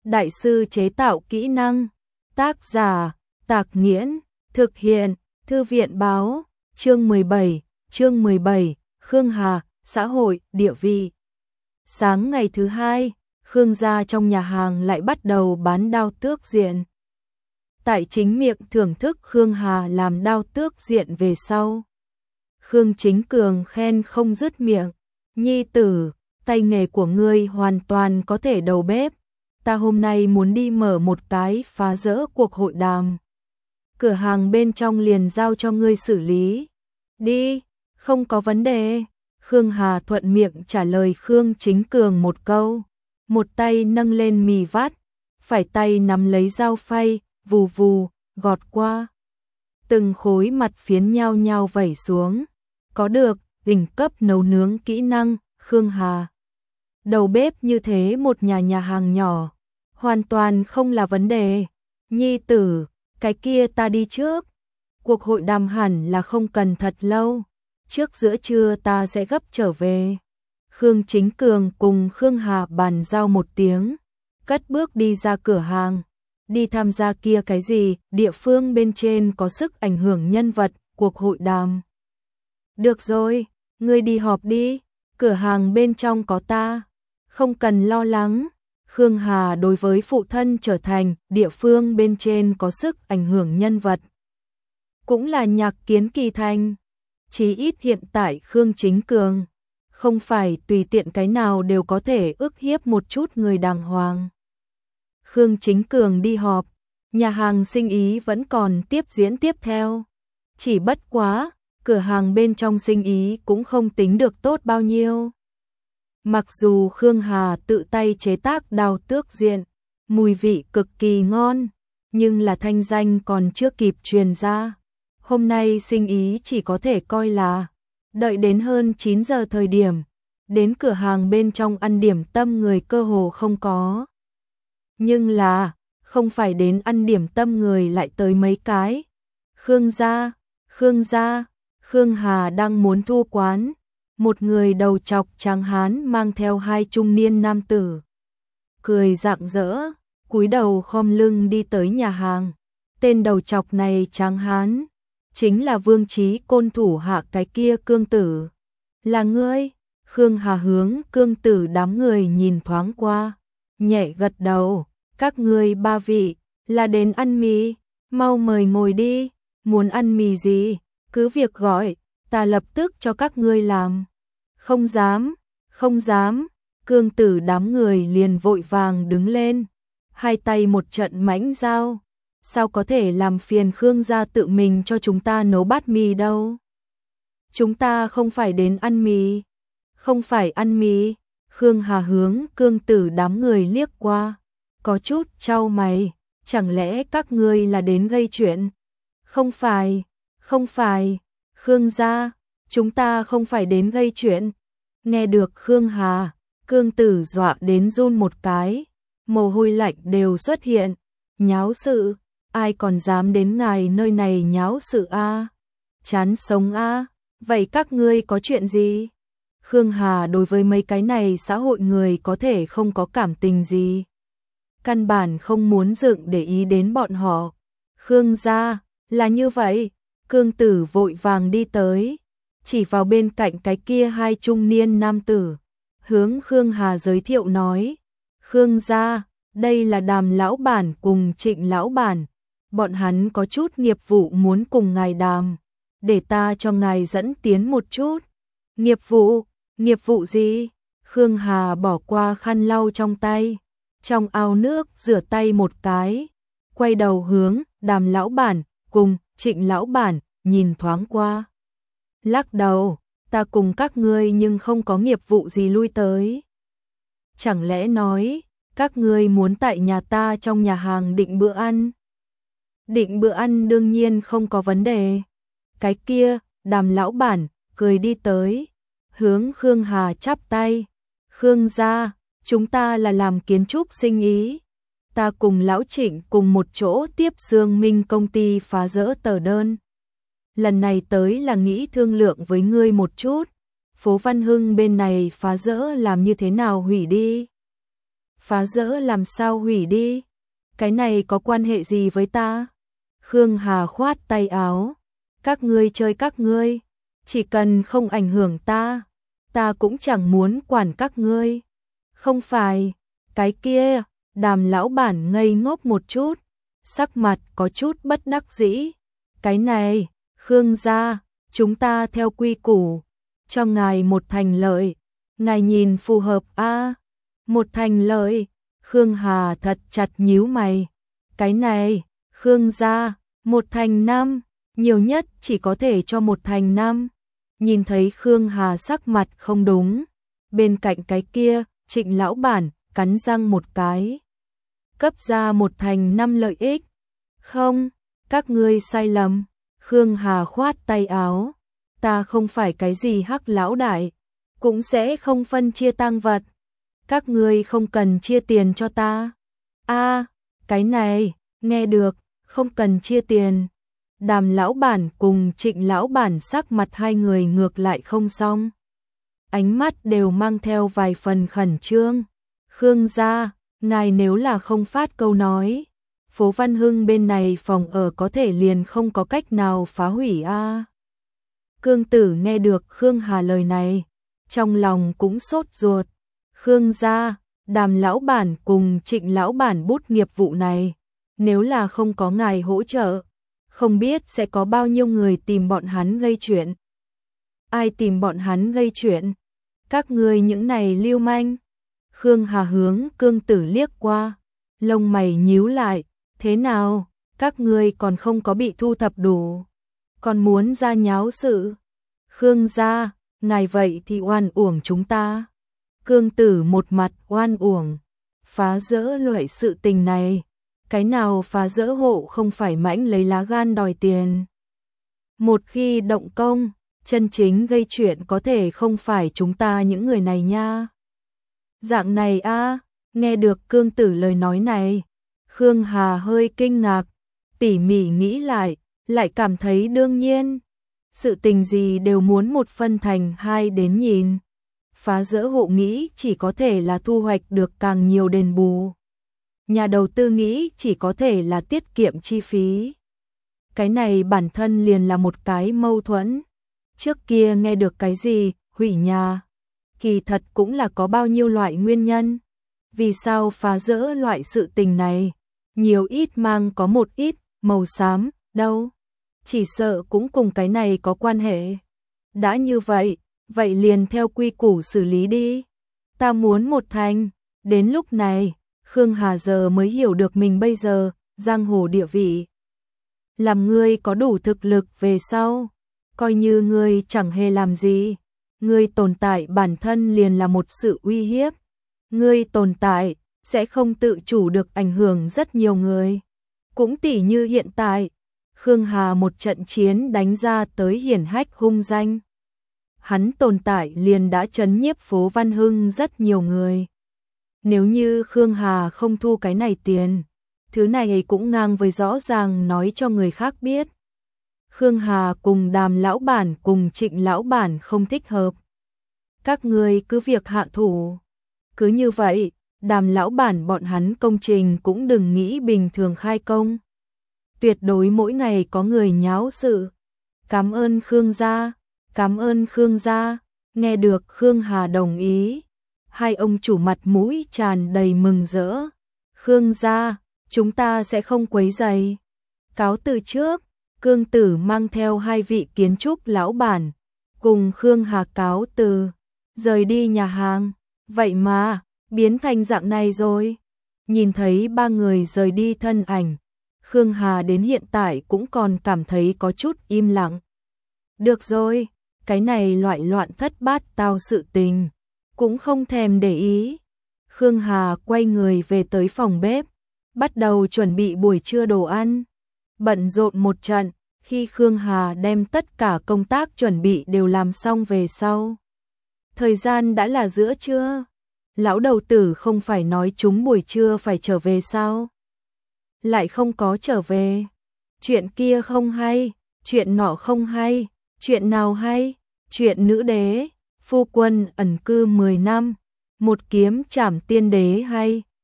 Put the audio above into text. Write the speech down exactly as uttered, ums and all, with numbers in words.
đại sư chế tạo kỹ năng. Tác giả, Tạc Nghiễn, thực hiện, Thư viện báo, chương mười bảy, chương mười bảy, Khương Hà, xã hội, địa vị. Sáng ngày thứ hai, Khương gia trong nhà hàng lại bắt đầu bán đao tước diện. Tại chính miệng thưởng thức Khương Hà làm đao tước diện về sau. Khương Chính Cường khen không dứt miệng, nhi tử, tay nghề của ngươi hoàn toàn có thể đầu bếp. Ta hôm nay muốn đi mở một cái phá rỡ cuộc hội đàm. Cửa hàng bên trong liền giao cho ngươi xử lý. Đi, không có vấn đề. Khương Hà thuận miệng trả lời Khương Chính Cường một câu. Một tay nâng lên mì vắt, phải tay nắm lấy dao phay, vù vù, gọt qua. Từng khối mặt phiến nhao nhao vẩy xuống. Có được, đỉnh cấp nấu nướng kỹ năng, Khương Hà. Đầu bếp như thế một nhà nhà hàng nhỏ, hoàn toàn không là vấn đề. Nhi tử, cái kia ta đi trước. Cuộc hội đàm hẳn là không cần thật lâu. Trước giữa trưa ta sẽ gấp trở về. Khương Chính Cường cùng Khương Hà bàn giao một tiếng, cất bước đi ra cửa hàng. Đi tham gia kia cái gì, địa phương bên trên có sức ảnh hưởng nhân vật, cuộc hội đàm. Được rồi, ngươi đi họp đi, cửa hàng bên trong có ta, không cần lo lắng. Khương Hà đối với phụ thân trở thành địa phương bên trên có sức ảnh hưởng nhân vật. Cũng là nhạc kiến kỳ thành, chí ít hiện tại Khương Chính Cường, không phải tùy tiện cái nào đều có thể ức hiếp một chút người đàng hoàng. Khương Chính Cường đi họp, nhà hàng sinh ý vẫn còn tiếp diễn tiếp theo. Chỉ bất quá, cửa hàng bên trong sinh ý cũng không tính được tốt bao nhiêu. Mặc dù Khương Hà tự tay chế tác đao tước diện, mùi vị cực kỳ ngon, nhưng là thanh danh còn chưa kịp truyền ra. Hôm nay sinh ý chỉ có thể coi là đợi đến hơn chín giờ thời điểm, đến cửa hàng bên trong ăn điểm tâm người cơ hồ không có. Nhưng là, không phải đến ăn điểm tâm người lại tới mấy cái. Khương gia, Khương gia, Khương Hà đang muốn thu quán. Một người đầu chọc trắng hán mang theo hai trung niên nam tử. Cười rạng rỡ, cúi đầu khom lưng đi tới nhà hàng. Tên đầu chọc này trắng hán, chính là Vương Chí Côn thủ hạ cái kia Cương Tử. Là ngươi? Khương Hà hướng Cương Tử đám người nhìn thoáng qua, nhẹ gật đầu. Các ngươi ba vị, là đến ăn mì, mau mời ngồi đi, muốn ăn mì gì, cứ việc gọi, ta lập tức cho các ngươi làm. Không dám, không dám, Cương Tử đám người liền vội vàng đứng lên, hai tay một trận mãnh dao. Sao có thể làm phiền Khương gia tự mình cho chúng ta nấu bát mì đâu? Chúng ta không phải đến ăn mì, không phải ăn mì. Khương Hà hướng Cương Tử đám người liếc qua, có chút chau mày, chẳng lẽ các ngươi là đến gây chuyện? Không phải, không phải, Khương gia, chúng ta không phải đến gây chuyện. Nghe được Khương Hà, Cương Tử dọa đến run một cái, mồ hôi lạnh đều xuất hiện. Nháo sự, ai còn dám đến ngài nơi này nháo sự a? Chán sống a, vậy các ngươi có chuyện gì? Khương Hà đối với mấy cái này xã hội người có thể không có cảm tình gì. Căn bản không muốn dựng để ý đến bọn họ. Khương gia, là như vậy. Cương Tử vội vàng đi tới, chỉ vào bên cạnh cái kia hai trung niên nam tử, hướng Khương Hà giới thiệu nói. Khương gia, đây là Đàm lão bản cùng Trịnh lão bản, bọn hắn có chút nghiệp vụ muốn cùng ngài đàm, để ta cho ngài dẫn tiến một chút. Nghiệp vụ, nghiệp vụ gì? Khương Hà bỏ qua khăn lau trong tay, trong ao nước rửa tay một cái, quay đầu hướng Đàm lão bản cùng Trịnh lão bản nhìn thoáng qua. Lắc đầu, ta cùng các ngươi nhưng không có nghiệp vụ gì lui tới. Chẳng lẽ nói, các ngươi muốn tại nhà ta trong nhà hàng định bữa ăn? Định bữa ăn đương nhiên không có vấn đề. Cái kia, Đàm lão bản, cười đi tới, hướng Khương Hà chắp tay. Khương gia, chúng ta là làm kiến trúc sinh ý. Ta cùng lão Trịnh cùng một chỗ tiếp Dương Minh công ty phá rỡ tờ đơn. Lần này tới là nghĩ thương lượng với ngươi một chút. Phố Văn Hưng bên này phá rỡ làm như thế nào hủy đi? phá rỡ làm sao hủy đi? Cái này có quan hệ gì với ta? Khương Hà khoát tay áo. Các ngươi chơi các ngươi, chỉ cần không ảnh hưởng ta, ta cũng chẳng muốn quản các ngươi. Không phải, cái kia, Đàm lão bản ngây ngốc một chút, sắc mặt có chút bất đắc dĩ. Cái này, Khương gia, chúng ta theo quy củ, cho ngài một thành lợi, ngài nhìn phù hợp a? À? Một thành lợi, Khương Hà thật chặt nhíu mày. Cái này, Khương gia, một thành năm, nhiều nhất chỉ có thể cho một thành năm. Nhìn thấy Khương Hà sắc mặt không đúng, bên cạnh cái kia, Trịnh lão bản cắn răng một cái, cấp ra một thành năm lợi ích. Không, các ngươi sai lầm. Khương Hà khoát tay áo, ta không phải cái gì hắc lão đại, cũng sẽ không phân chia tang vật. Các ngươi không cần chia tiền cho ta. A, à, cái này, nghe được, không cần chia tiền. Đàm lão bản cùng Trịnh lão bản sắc mặt hai người ngược lại không xong. Ánh mắt đều mang theo vài phần khẩn trương. Khương gia, ngài nếu là không phát câu nói, phố Văn Hưng bên này phòng ở có thể liền không có cách nào phá hủy a. À. Cương Tử nghe được Khương Hà lời này, trong lòng cũng sốt ruột. Khương gia, Đàm lão bản cùng Trịnh lão bản bút nghiệp vụ này, nếu là không có ngài hỗ trợ, không biết sẽ có bao nhiêu người tìm bọn hắn gây chuyện. Ai tìm bọn hắn gây chuyện? Các ngươi những này lưu manh. Khương Hà hướng Cương Tử liếc qua, lông mày nhíu lại, thế nào, các ngươi còn không có bị thu thập đủ, còn muốn ra nháo sự. Khương gia, ngài vậy thì oan uổng chúng ta. Cương Tử một mặt oan uổng, phá rỡ loại sự tình này, cái nào phá rỡ hộ không phải mãnh lấy lá gan đòi tiền. Một khi động công, chân chính gây chuyện có thể không phải chúng ta những người này nha. Dạng này a, à, nghe được Cương Tử lời nói này, Khương Hà hơi kinh ngạc, tỉ mỉ nghĩ lại, lại cảm thấy đương nhiên. Sự tình gì đều muốn một phân thành hai đến nhìn. Phá rỡ hộ nghĩ chỉ có thể là thu hoạch được càng nhiều đền bù. Nhà đầu tư nghĩ chỉ có thể là tiết kiệm chi phí. Cái này bản thân liền là một cái mâu thuẫn. Trước kia nghe được cái gì, hủy nhà. Kỳ thật cũng là có bao nhiêu loại nguyên nhân. Vì sao phá rỡ loại sự tình này, nhiều ít mang có một ít, màu xám, đâu. Chỉ sợ cũng cùng cái này có quan hệ. Đã như vậy, vậy liền theo quy củ xử lý đi. Ta muốn một thành. Đến lúc này, Khương Hà giờ mới hiểu được mình bây giờ, giang hồ địa vị. Làm ngươi có đủ thực lực về sau, coi như ngươi chẳng hề làm gì. Ngươi tồn tại bản thân liền là một sự uy hiếp. Ngươi tồn tại, sẽ không tự chủ được ảnh hưởng rất nhiều người. Cũng tỉ như hiện tại, Khương Hà một trận chiến đánh ra tới hiển hách hung danh. Hắn tồn tại liền đã chấn nhiếp phố Văn Hưng rất nhiều người. Nếu như Khương Hà không thu cái này tiền, thứ này cũng ngang với rõ ràng nói cho người khác biết. Khương Hà cùng Đàm lão bản cùng Trịnh lão bản không thích hợp. Các người cứ việc hạ thủ. Cứ như vậy, Đàm lão bản bọn hắn công trình cũng đừng nghĩ bình thường khai công. Tuyệt đối mỗi ngày có người nháo sự. Cảm ơn Khương gia, cảm ơn Khương gia. Nghe được Khương Hà đồng ý, hai ông chủ mặt mũi tràn đầy mừng rỡ. Khương gia, chúng ta sẽ không quấy rầy. Cáo từ trước, Cương Tử mang theo hai vị kiến trúc lão bản, cùng Khương Hà cáo từ, rời đi nhà hàng. Vậy mà, biến thành dạng này rồi. Nhìn thấy ba người rời đi thân ảnh, Khương Hà đến hiện tại cũng còn cảm thấy có chút im lặng. Được rồi, cái này loại loạn thất bát tao sự tình, cũng không thèm để ý. Khương Hà quay người về tới phòng bếp, bắt đầu chuẩn bị buổi trưa đồ ăn. Bận rộn một trận, khi Khương Hà đem tất cả công tác chuẩn bị đều làm xong về sau. Thời gian đã là giữa trưa. Lão đầu tử không phải nói chúng buổi trưa phải trở về sao? Lại không có trở về. Chuyện kia không hay, chuyện nọ không hay, chuyện nào hay? Chuyện nữ đế, phu quân ẩn cư mười năm, một kiếm trảm tiên đế hay?